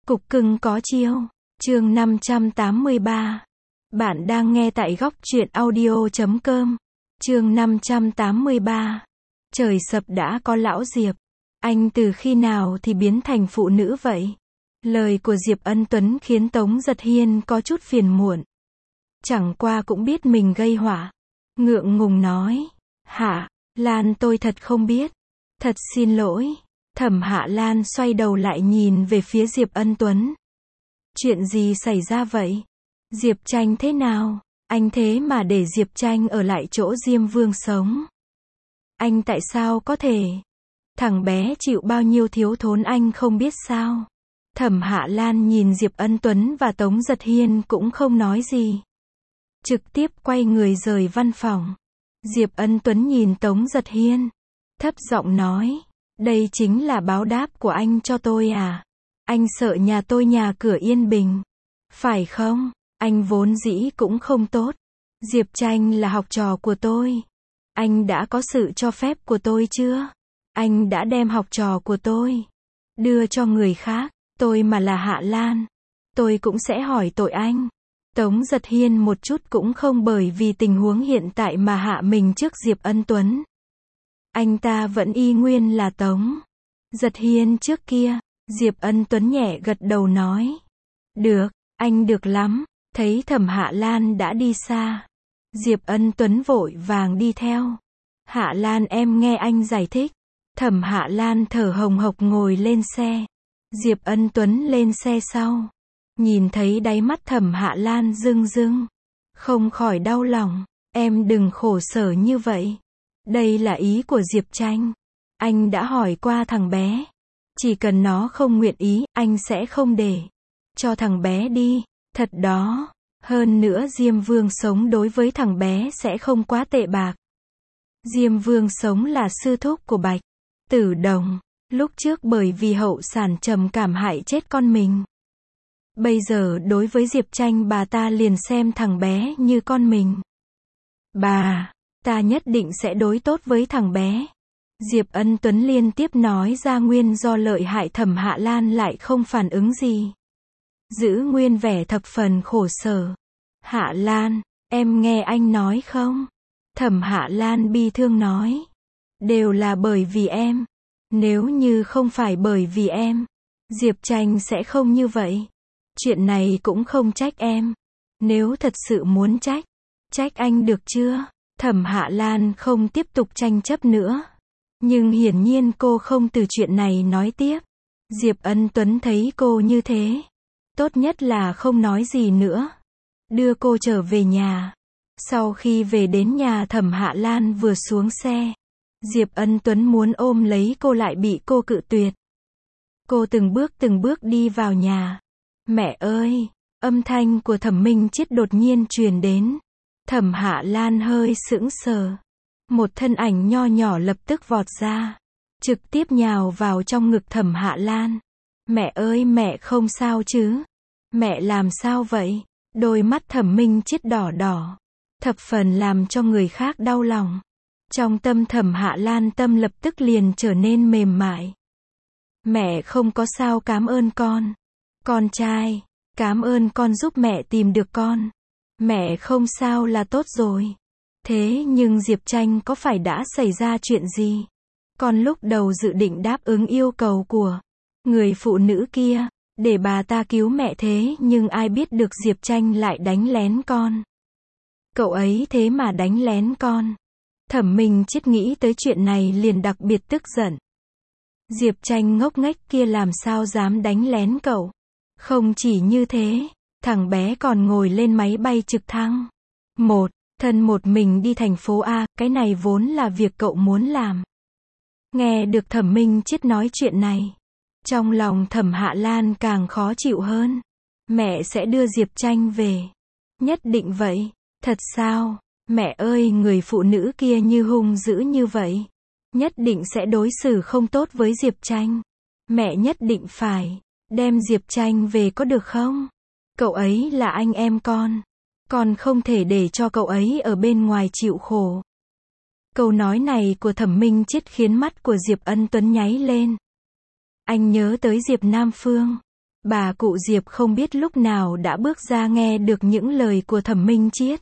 Cục cưng có chiêu. Chương 583. Bạn đang nghe tại góc truyện audio.com. Chương 583. Trời sập đã có lão Diệp. Anh từ khi nào thì biến thành phụ nữ vậy? Lời của Diệp Ân Tuấn khiến Tống Giật Hiên có chút phiền muộn. Chẳng qua cũng biết mình gây họa. Ngượng ngùng nói. Hạ Lan, tôi thật không biết. Thật xin lỗi. Thẩm Hạ Lan xoay đầu lại nhìn về phía Diệp Ân Tuấn. Chuyện gì xảy ra vậy? Diệp Tranh thế nào? Anh thế mà để Diệp Tranh ở lại chỗ Diêm Vương sống. Anh tại sao có thể? Thằng bé chịu bao nhiêu thiếu thốn anh không biết sao? Thẩm Hạ Lan nhìn Diệp Ân Tuấn và Tống Giật Hiên cũng không nói gì. Trực tiếp quay người rời văn phòng. Diệp Ân Tuấn nhìn Tống Giật Hiên. Thấp giọng nói. Đây chính là báo đáp của anh cho tôi à? Anh sợ nhà tôi nhà cửa yên bình. Phải không? Anh vốn dĩ cũng không tốt. Diệp Tranh là học trò của tôi. Anh đã có sự cho phép của tôi chưa? Anh đã đem học trò của tôi đưa cho người khác. Tôi mà là Hạ Lan, tôi cũng sẽ hỏi tội anh. Tống Giật Hiên một chút cũng không bởi vì tình huống hiện tại mà hạ mình trước Diệp Ân Tuấn. Anh ta vẫn y nguyên là Tống Giật Hiên trước kia. Diệp Ân Tuấn nhẹ gật đầu nói. Được, anh được lắm. Thấy Thẩm Hạ Lan đã đi xa, Diệp Ân Tuấn vội vàng đi theo. Hạ Lan, em nghe anh giải thích. Thẩm Hạ Lan thở hồng hộc ngồi lên xe. Diệp Ân Tuấn lên xe sau. Nhìn thấy đáy mắt Thẩm Hạ Lan rưng rưng. Không khỏi đau lòng. Em đừng khổ sở như vậy. Đây là ý của Diệp Tranh. Anh đã hỏi qua thằng bé. Chỉ cần nó không nguyện ý, anh sẽ không để cho thằng bé đi. Thật đó. Hơn nữa Diêm Vương sống đối với thằng bé sẽ không quá tệ bạc. Diêm Vương sống là sư thúc của Bạch Tử Đồng. Lúc trước bởi vì hậu sản trầm cảm hại chết con mình. Bây giờ đối với Diệp Tranh bà ta liền xem thằng bé như con mình. Bà ta nhất định sẽ đối tốt với thằng bé. Diệp Ân Tuấn liên tiếp nói ra nguyên do lợi hại. Thẩm Hạ Lan lại không phản ứng gì. Giữ nguyên vẻ thập phần khổ sở. Hạ Lan, em nghe anh nói không? Thẩm Hạ Lan bi thương nói. Đều là bởi vì em. Nếu như không phải bởi vì em, Diệp Tranh sẽ không như vậy. Chuyện này cũng không trách em. Nếu thật sự muốn trách, trách anh được chưa? Thẩm Hạ Lan không tiếp tục tranh chấp nữa. Nhưng hiển nhiên cô không từ chuyện này nói tiếp. Diệp Ân Tuấn thấy cô như thế, tốt nhất là không nói gì nữa. Đưa cô trở về nhà. Sau khi về đến nhà, Thẩm Hạ Lan vừa xuống xe, Diệp Ân Tuấn muốn ôm lấy cô lại bị cô cự tuyệt. Cô từng bước đi vào nhà. Mẹ ơi! Âm thanh của Thẩm Minh Chiết đột nhiên truyền đến. Thẩm Hạ Lan hơi sững sờ. Một thân ảnh nho nhỏ lập tức vọt ra, trực tiếp nhào vào trong ngực Thẩm Hạ Lan. Mẹ ơi, mẹ không sao chứ? Mẹ làm sao vậy? Đôi mắt Thẩm Minh Chiết đỏ đỏ, thập phần làm cho người khác đau lòng. Trong tâm Thẩm Hạ Lan tâm lập tức liền trở nên mềm mại. Mẹ không có sao, cảm ơn con. Con trai, cảm ơn con giúp mẹ tìm được con. Mẹ không sao là tốt rồi. Thế nhưng Diệp Tranh có phải đã xảy ra chuyện gì? Con lúc đầu dự định đáp ứng yêu cầu của người phụ nữ kia, để bà ta cứu mẹ, thế nhưng ai biết được Diệp Tranh lại đánh lén con. Cậu ấy thế mà đánh lén con. Thẩm Minh Chiết nghĩ tới chuyện này liền đặc biệt tức giận. Diệp Tranh ngốc nghếch kia làm sao dám đánh lén cậu. Không chỉ như thế, thằng bé còn ngồi lên máy bay trực thăng. Thân một mình đi thành phố A, cái này vốn là việc cậu muốn làm. Nghe được Thẩm Minh Chiết nói chuyện này, trong lòng Thẩm Hạ Lan càng khó chịu hơn. Mẹ sẽ đưa Diệp Tranh về. Nhất định vậy. Thật sao? Mẹ ơi, người phụ nữ kia như hung dữ như vậy. Nhất định sẽ đối xử không tốt với Diệp Tranh. Mẹ nhất định phải đem Diệp Tranh về có được không? Cậu ấy là anh em con. Con không thể để cho cậu ấy ở bên ngoài chịu khổ. Câu nói này của Thẩm Minh Chiết khiến mắt của Diệp Ân Tuấn nháy lên. Anh nhớ tới Diệp Nam Phương. Bà cụ Diệp không biết lúc nào đã bước ra nghe được những lời của Thẩm Minh Chiết.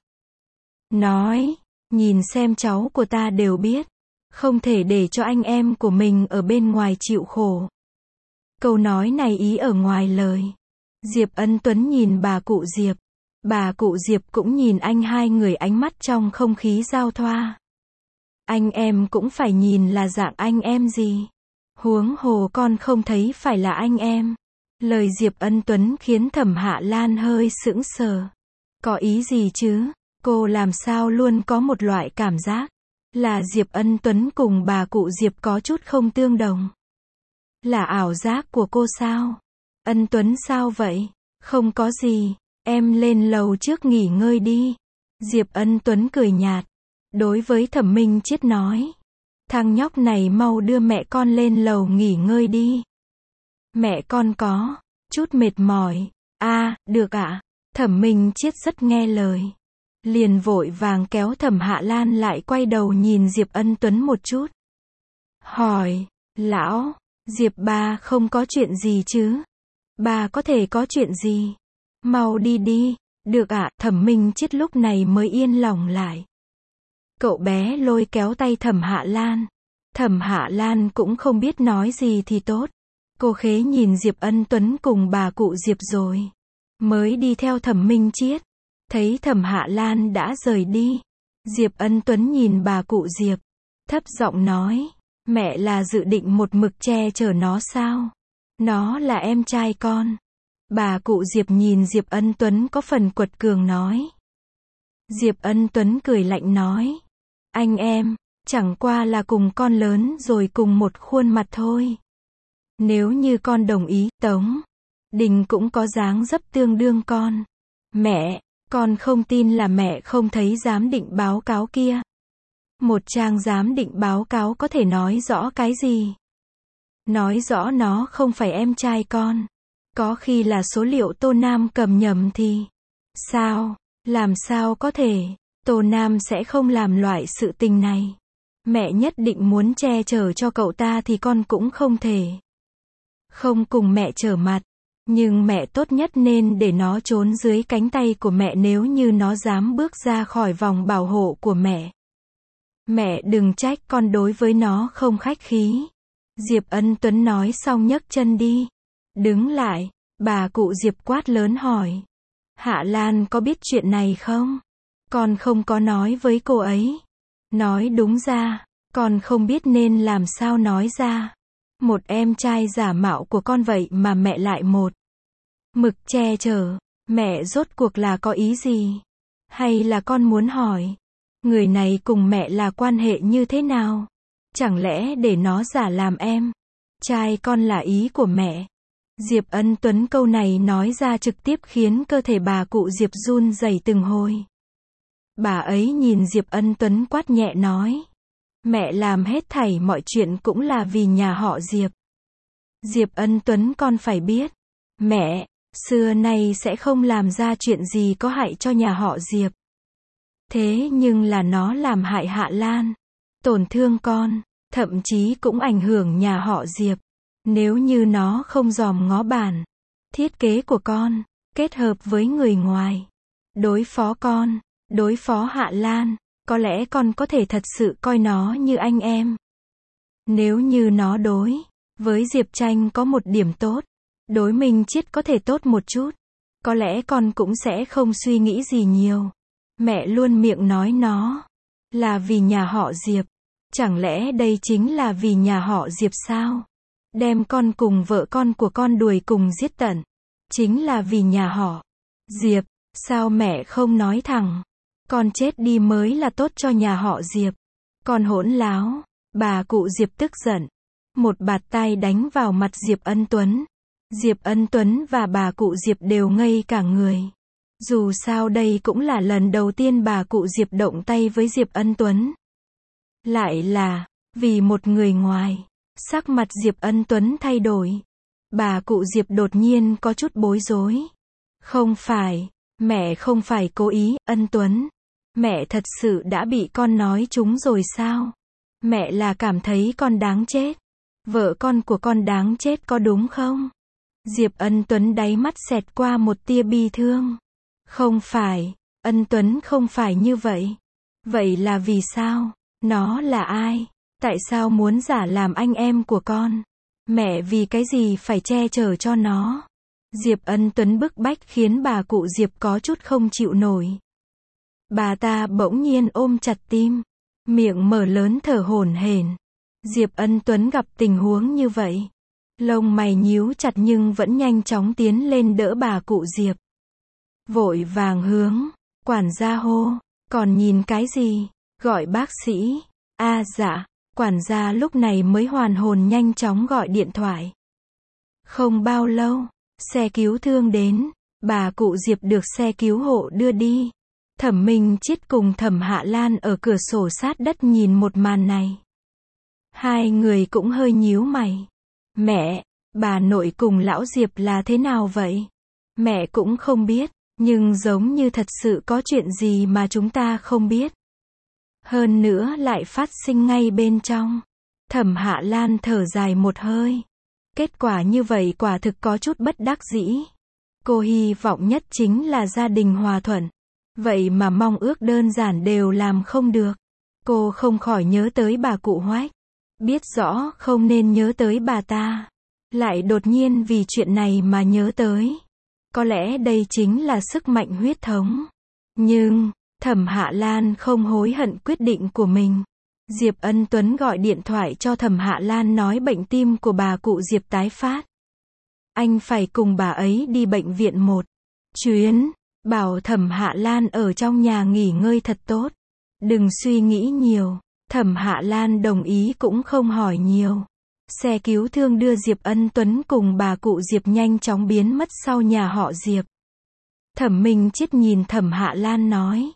Nói, nhìn xem cháu của ta đều biết. Không thể để cho anh em của mình ở bên ngoài chịu khổ. Câu nói này ý ở ngoài lời. Diệp Ân Tuấn nhìn bà cụ Diệp. Bà cụ Diệp cũng nhìn anh, hai người ánh mắt trong không khí giao thoa. Anh em cũng phải nhìn là dạng anh em gì. Huống hồ con không thấy phải là anh em. Lời Diệp Ân Tuấn khiến Thẩm Hạ Lan hơi sững sờ. Có ý gì chứ? Cô làm sao luôn có một loại cảm giác là Diệp Ân Tuấn cùng bà cụ Diệp có chút không tương đồng. Là ảo giác của cô sao? Ân Tuấn sao vậy? Không có gì, em lên lầu trước nghỉ ngơi đi. Diệp Ân Tuấn cười nhạt. Đối với Thẩm Minh Chiết nói. Thằng nhóc này mau đưa mẹ con lên lầu nghỉ ngơi đi. Mẹ con có chút mệt mỏi. Được ạ. Thẩm Minh Chiết rất nghe lời. Liền vội vàng kéo Thẩm Hạ Lan lại, quay đầu nhìn Diệp Ân Tuấn một chút. Hỏi, lão, Diệp ba không có chuyện gì chứ? Ba có thể có chuyện gì? Mau đi đi. Được ạ. Thẩm Minh Chiết lúc này mới yên lòng lại. Cậu bé lôi kéo tay Thẩm Hạ Lan. Thẩm Hạ Lan cũng không biết nói gì thì tốt. Cô khế nhìn Diệp Ân Tuấn cùng bà cụ Diệp rồi mới đi theo Thẩm Minh Chiết. Thấy Thẩm Hạ Lan đã rời đi, Diệp Ân Tuấn nhìn bà cụ Diệp, thấp giọng nói, mẹ là dự định một mực che chở nó sao? Nó là em trai con. Bà cụ Diệp nhìn Diệp Ân Tuấn có phần quật cường nói. Diệp Ân Tuấn cười lạnh nói, anh em, chẳng qua là cùng con lớn rồi cùng một khuôn mặt thôi. Nếu như con đồng ý, Tống Đình cũng có dáng dấp tương đương con. Mẹ, con không tin là mẹ không thấy giám định báo cáo kia. Một trang giám định báo cáo có thể nói rõ cái gì? Nói rõ nó không phải em trai con. Có khi là số liệu Tô Nam cầm nhầm thì sao? Làm sao có thể? Tô Nam sẽ không làm loại sự tình này. Mẹ nhất định muốn che chở cho cậu ta thì con cũng không thể không cùng mẹ trở mặt. Nhưng mẹ tốt nhất nên để nó trốn dưới cánh tay của mẹ nếu như nó dám bước ra khỏi vòng bảo hộ của mẹ. Mẹ đừng trách con đối với nó không khách khí. Diệp Ân Tuấn nói xong nhấc chân đi. Đứng lại, bà cụ Diệp quát lớn hỏi. Hạ Lan có biết chuyện này không? Con không có nói với cô ấy. Nói đúng ra, con không biết nên làm sao nói ra. Một em trai giả mạo của con vậy mà mẹ lại một mực che chở. Mẹ rốt cuộc là có ý gì? Hay là con muốn hỏi, người này cùng mẹ là quan hệ như thế nào? Chẳng lẽ để nó giả làm em trai con là ý của mẹ? Diệp Ân Tuấn câu này nói ra trực tiếp khiến cơ thể bà cụ Diệp run rẩy từng hồi. Bà ấy nhìn Diệp Ân Tuấn quát nhẹ nói. Mẹ làm hết thảy mọi chuyện cũng là vì nhà họ Diệp. Diệp Ân Tuấn con phải biết. Mẹ, xưa nay sẽ không làm ra chuyện gì có hại cho nhà họ Diệp. Thế nhưng là nó làm hại Hạ Lan. Tổn thương con, thậm chí cũng ảnh hưởng nhà họ Diệp. Nếu như nó không dòm ngó bản thiết kế của con, kết hợp với người ngoài, đối phó con, đối phó Hạ Lan, có lẽ con có thể thật sự coi nó như anh em. Nếu như nó đối với Diệp Tranh có một điểm tốt, đối Minh Chiết có thể tốt một chút, có lẽ con cũng sẽ không suy nghĩ gì nhiều. Mẹ luôn miệng nói nó là vì nhà họ Diệp. Chẳng lẽ đây chính là vì nhà họ Diệp sao? Đem con cùng vợ con của con đuổi cùng giết tận, chính là vì nhà họ Diệp. Sao mẹ không nói thẳng, con chết đi mới là tốt cho nhà họ Diệp? Con hỗn láo. Bà cụ Diệp tức giận, một bạt tai đánh vào mặt Diệp Ân Tuấn. Diệp Ân Tuấn và bà cụ Diệp đều ngây cả người. Dù sao đây cũng là lần đầu tiên bà cụ Diệp động tay với Diệp Ân Tuấn. Lại là vì một người ngoài. Sắc mặt Diệp Ân Tuấn thay đổi. Bà cụ Diệp đột nhiên có chút bối rối. Không phải, mẹ không phải cố ý, Ân Tuấn. Mẹ thật sự đã bị con nói trúng rồi sao? Mẹ là cảm thấy con đáng chết. Vợ con của con đáng chết có đúng không? Diệp Ân Tuấn đáy mắt xẹt qua một tia bi thương. Không phải, Ân Tuấn không phải như vậy. Vậy là vì sao? Nó là ai? Tại sao muốn giả làm anh em của con? Mẹ vì cái gì phải che chở cho nó? Diệp Ân Tuấn bức bách khiến bà cụ Diệp có chút không chịu nổi. Bà ta bỗng nhiên ôm chặt tim, miệng mở lớn thở hổn hển. Diệp Ân Tuấn gặp tình huống như vậy, lông mày nhíu chặt nhưng vẫn nhanh chóng tiến lên đỡ bà cụ Diệp. Vội vàng hướng quản gia hô, còn nhìn cái gì? Gọi bác sĩ. Dạ. Quản gia lúc này mới hoàn hồn nhanh chóng gọi điện thoại. Không bao lâu, xe cứu thương đến, bà cụ Diệp được xe cứu hộ đưa đi. Thẩm Minh Chiết cùng Thẩm Hạ Lan ở cửa sổ sát đất nhìn một màn này. Hai người cũng hơi nhíu mày. Mẹ, bà nội cùng lão Diệp là thế nào vậy? Mẹ cũng không biết, nhưng giống như thật sự có chuyện gì mà chúng ta không biết. Hơn nữa lại phát sinh ngay bên trong. Thẩm Hạ Lan thở dài một hơi. Kết quả như vậy quả thực có chút bất đắc dĩ. Cô hy vọng nhất chính là gia đình hòa thuận. Vậy mà mong ước đơn giản đều làm không được. Cô không khỏi nhớ tới bà cụ Hoách. Biết rõ không nên nhớ tới bà ta. Lại đột nhiên vì chuyện này mà nhớ tới. Có lẽ đây chính là sức mạnh huyết thống. Nhưng, Thẩm Hạ Lan không hối hận quyết định của mình. Diệp Ân Tuấn gọi điện thoại cho Thẩm Hạ Lan nói bệnh tim của bà cụ Diệp tái phát. Anh phải cùng bà ấy đi bệnh viện một chuyến, bảo Thẩm Hạ Lan ở trong nhà nghỉ ngơi thật tốt. Đừng suy nghĩ nhiều. Thẩm Hạ Lan đồng ý cũng không hỏi nhiều. Xe cứu thương đưa Diệp Ân Tuấn cùng bà cụ Diệp nhanh chóng biến mất sau nhà họ Diệp. Thẩm Minh Chiết nhìn Thẩm Hạ Lan nói.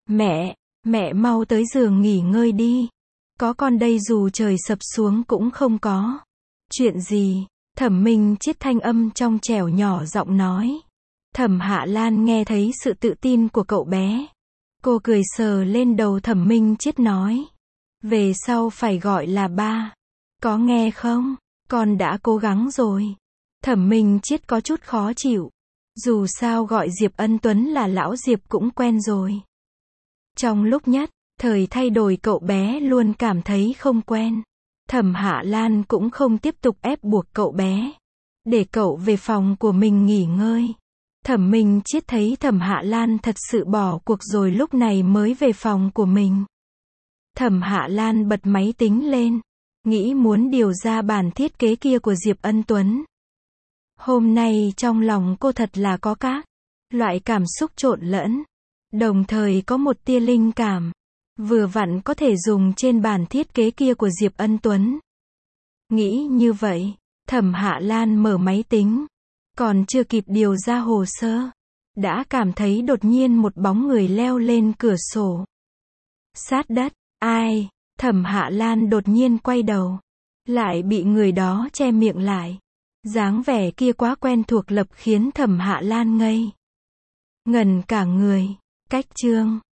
Mẹ mau tới giường nghỉ ngơi đi. Có con đây dù trời sập xuống cũng không có. Chuyện gì? Thẩm Minh Chiết thanh âm trong trẻo nhỏ giọng nói. Thẩm Hạ Lan nghe thấy sự tự tin của cậu bé. Cô cười sờ lên đầu Thẩm Minh Chiết nói. Về sau phải gọi là ba. Có nghe không? Con đã cố gắng rồi. Thẩm Minh Chiết có chút khó chịu. Dù sao gọi Diệp Ân Tuấn là lão Diệp cũng quen rồi. Trong lúc nhất thời thay đổi cậu bé luôn cảm thấy không quen. Thẩm Hạ Lan cũng không tiếp tục ép buộc cậu bé. Để cậu về phòng của mình nghỉ ngơi. Thẩm Minh Chiết thấy Thẩm Hạ Lan thật sự bỏ cuộc rồi lúc này mới về phòng của mình. Thẩm Hạ Lan bật máy tính lên. Nghĩ muốn điều ra bản thiết kế kia của Diệp Ân Tuấn. Hôm nay trong lòng cô thật là có các loại cảm xúc trộn lẫn. Đồng thời có một tia linh cảm. Vừa vặn có thể dùng trên bản thiết kế kia của Diệp Ân Tuấn. Nghĩ như vậy, Thẩm Hạ Lan mở máy tính. Còn chưa kịp điều ra hồ sơ. Đã cảm thấy đột nhiên một bóng người leo lên cửa sổ. Sát đất, ai? Thẩm Hạ Lan đột nhiên quay đầu. Lại bị người đó che miệng lại. Dáng vẻ kia quá quen thuộc lập khiến Thẩm Hạ Lan ngây ngẩn cả người. Cách chương